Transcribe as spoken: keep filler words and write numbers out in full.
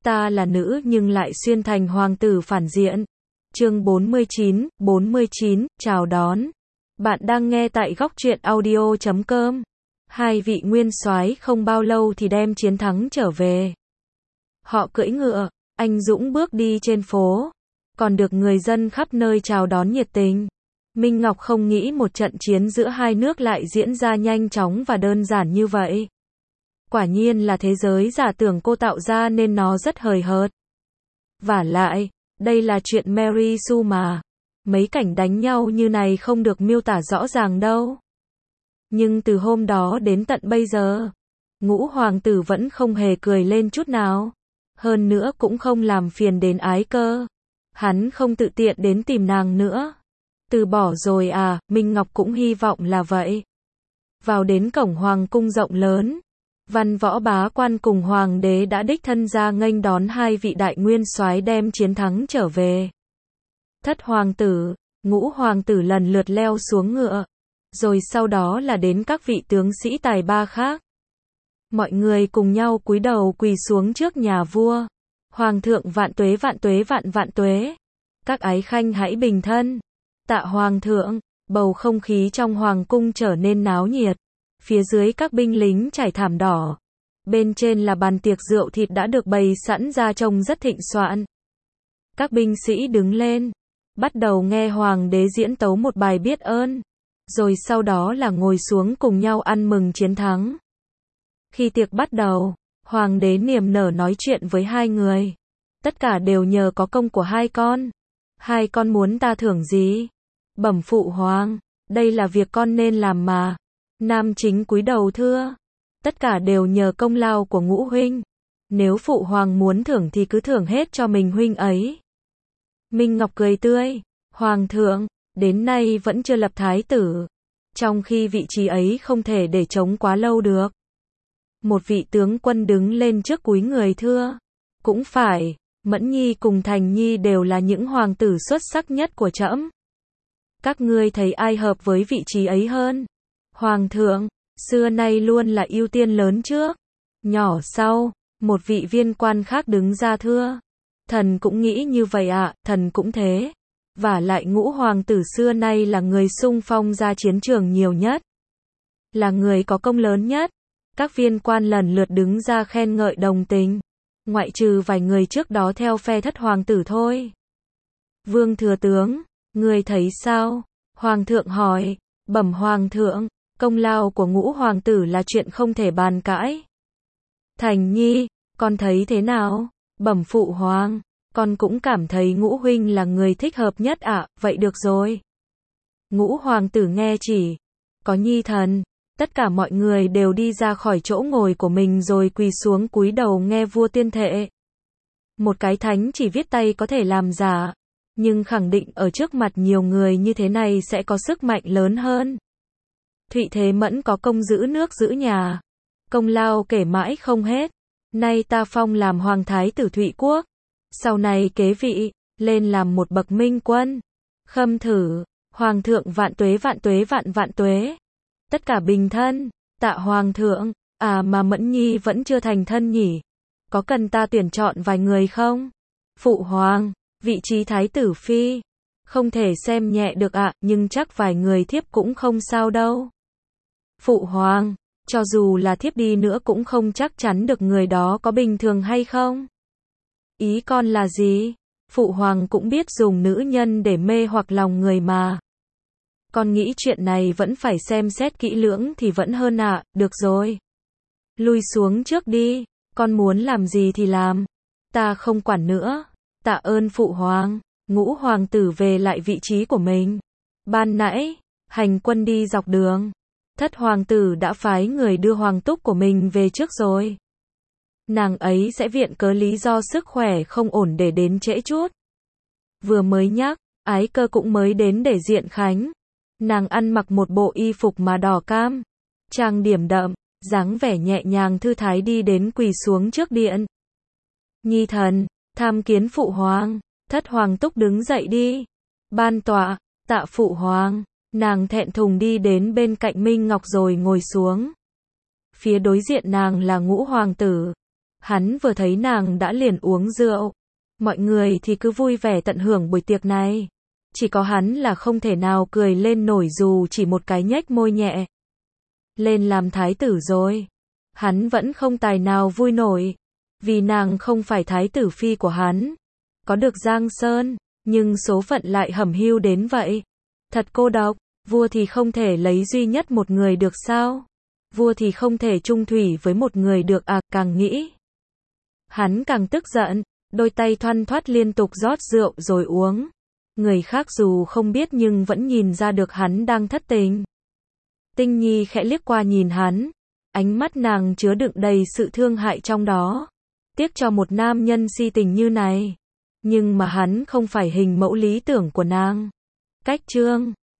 Ta là nữ nhưng lại xuyên thành hoàng tử phản diện. Chương bốn mươi chín, bốn mươi chín, chào đón. Bạn đang nghe tại góc truyện audio chấm com. Hai vị nguyên soái không bao lâu thì đem chiến thắng trở về. Họ cưỡi ngựa, anh dũng bước đi trên phố, còn được người dân khắp nơi chào đón nhiệt tình. Minh Ngọc không nghĩ một trận chiến giữa hai nước lại diễn ra nhanh chóng và đơn giản như vậy. Quả nhiên là thế giới giả tưởng cô tạo ra nên nó rất hời hợt. Vả lại, đây là chuyện Mary Sue mà. Mấy cảnh đánh nhau như này không được miêu tả rõ ràng đâu. Nhưng từ hôm đó đến tận bây giờ, Ngũ hoàng tử vẫn không hề cười lên chút nào. Hơn nữa cũng không làm phiền đến Ái Cơ. Hắn không tự tiện đến tìm nàng nữa. Từ bỏ rồi à, Minh Ngọc cũng hy vọng là vậy. Vào đến cổng hoàng cung rộng lớn, văn võ bá quan cùng hoàng đế đã đích thân ra nghênh đón hai vị đại nguyên soái đem chiến thắng trở về. Thất hoàng tử, Ngũ hoàng tử lần lượt leo xuống ngựa, rồi sau đó là đến các vị tướng sĩ tài ba khác. Mọi người cùng nhau cúi đầu quỳ xuống trước nhà vua. Hoàng thượng vạn tuế vạn tuế vạn vạn tuế. Các ái khanh hãy bình thân. Tạ hoàng thượng. Bầu không khí trong hoàng cung trở nên náo nhiệt. Phía dưới các binh lính trải thảm đỏ. Bên trên là bàn tiệc rượu thịt đã được bày sẵn ra trông rất thịnh soạn. Các binh sĩ đứng lên, bắt đầu nghe hoàng đế diễn tấu một bài biết ơn. Rồi sau đó là ngồi xuống cùng nhau ăn mừng chiến thắng. Khi tiệc bắt đầu, hoàng đế niềm nở nói chuyện với hai người. Tất cả đều nhờ có công của hai con. Hai con muốn ta thưởng gì? Bẩm phụ hoàng, đây là việc con nên làm mà. Nam chính cúi đầu thưa. Tất cả đều nhờ công lao của Ngũ huynh. Nếu phụ hoàng muốn thưởng thì cứ thưởng hết cho mình huynh ấy. Minh Ngọc cười tươi. Hoàng thượng, đến nay vẫn chưa lập thái tử. Trong khi vị trí ấy không thể để trống quá lâu được. Một vị tướng quân đứng lên trước cúi người thưa. Cũng phải, Mẫn Nhi cùng Thành Nhi đều là những hoàng tử xuất sắc nhất của trẫm. Các ngươi thấy ai hợp với vị trí ấy hơn? Hoàng thượng, xưa nay luôn là ưu tiên lớn trước, nhỏ sau. Một vị viên quan khác đứng ra thưa. Thần cũng nghĩ như vậy ạ, à, thần cũng thế. Vả lại Ngũ hoàng tử xưa nay là người xung phong ra chiến trường nhiều nhất. Là người có công lớn nhất. Các viên quan lần lượt đứng ra khen ngợi đồng tình. Ngoại trừ vài người trước đó theo phe thất hoàng tử thôi. Vương thừa tướng, người thấy sao? Hoàng thượng hỏi. Bẩm hoàng thượng, công lao của Ngũ hoàng tử là chuyện không thể bàn cãi. Thành Nhi, con thấy thế nào? Bẩm phụ hoàng, con cũng cảm thấy Ngũ huynh là người thích hợp nhất ạ, à, vậy được rồi. Ngũ hoàng tử nghe chỉ. Có Nhi thần. Tất cả mọi người đều đi ra khỏi chỗ ngồi của mình rồi quỳ xuống cúi đầu nghe vua tuyên thệ. Một cái thánh chỉ viết tay có thể làm giả, nhưng khẳng định ở trước mặt nhiều người như thế này sẽ có sức mạnh lớn hơn. Thụy Thế Mẫn có công giữ nước giữ nhà, công lao kể mãi không hết. Nay ta phong làm hoàng thái tử Thụy quốc, sau này kế vị, lên làm một bậc minh quân. Khâm thử, hoàng thượng vạn tuế vạn tuế vạn vạn tuế. Tất cả bình thân. Tạ hoàng thượng, à mà Mẫn Nhi vẫn chưa thành thân nhỉ? Có cần ta tuyển chọn vài người không? Phụ hoàng, vị trí thái tử phi không thể xem nhẹ được ạ, à, nhưng chắc vài người thiếp cũng không sao đâu. Phụ hoàng, cho dù là thiếp đi nữa cũng không chắc chắn được người đó có bình thường hay không. Ý con là gì? Phụ hoàng cũng biết dùng nữ nhân để mê hoặc lòng người mà. Con nghĩ chuyện này vẫn phải xem xét kỹ lưỡng thì vẫn hơn ạ, à, được rồi. Lui xuống trước đi, con muốn làm gì thì làm. Ta không quản nữa. Tạ ơn phụ hoàng. Ngũ hoàng tử về lại vị trí của mình. Ban nãy, hành quân đi dọc đường. Thất hoàng tử đã phái người đưa hoàng túc của mình về trước rồi. Nàng ấy sẽ viện cớ lý do sức khỏe không ổn để đến trễ chút. Vừa mới nhắc, Ái Cơ cũng mới đến để diện khánh. Nàng ăn mặc một bộ y phục mà đỏ cam, trang điểm đậm, dáng vẻ nhẹ nhàng thư thái đi đến quỳ xuống trước điện. Nhi thần, tham kiến phụ hoàng. Thất hoàng túc đứng dậy đi. Ban tọa, tạ phụ hoàng. Nàng thẹn thùng đi đến bên cạnh Minh Ngọc rồi ngồi xuống. Phía đối diện nàng là Ngũ hoàng tử. Hắn vừa thấy nàng đã liền uống rượu. Mọi người thì cứ vui vẻ tận hưởng buổi tiệc này. Chỉ có hắn là không thể nào cười lên nổi dù chỉ một cái nhếch môi nhẹ. Lên làm thái tử rồi. Hắn vẫn không tài nào vui nổi. Vì nàng không phải thái tử phi của hắn. Có được Giang Sơn, nhưng số phận lại hẩm hiu đến vậy. Thật cô độc, vua thì không thể lấy duy nhất một người được sao? Vua thì không thể chung thủy với một người được à, càng nghĩ. Hắn càng tức giận, đôi tay thoăn thoắt liên tục rót rượu rồi uống. Người khác dù không biết nhưng vẫn nhìn ra được hắn đang thất tình. Tinh Nhi khẽ liếc qua nhìn hắn, ánh mắt nàng chứa đựng đầy sự thương hại trong đó. Tiếc cho một nam nhân si tình như này. Nhưng mà hắn không phải hình mẫu lý tưởng của nàng. Cách chương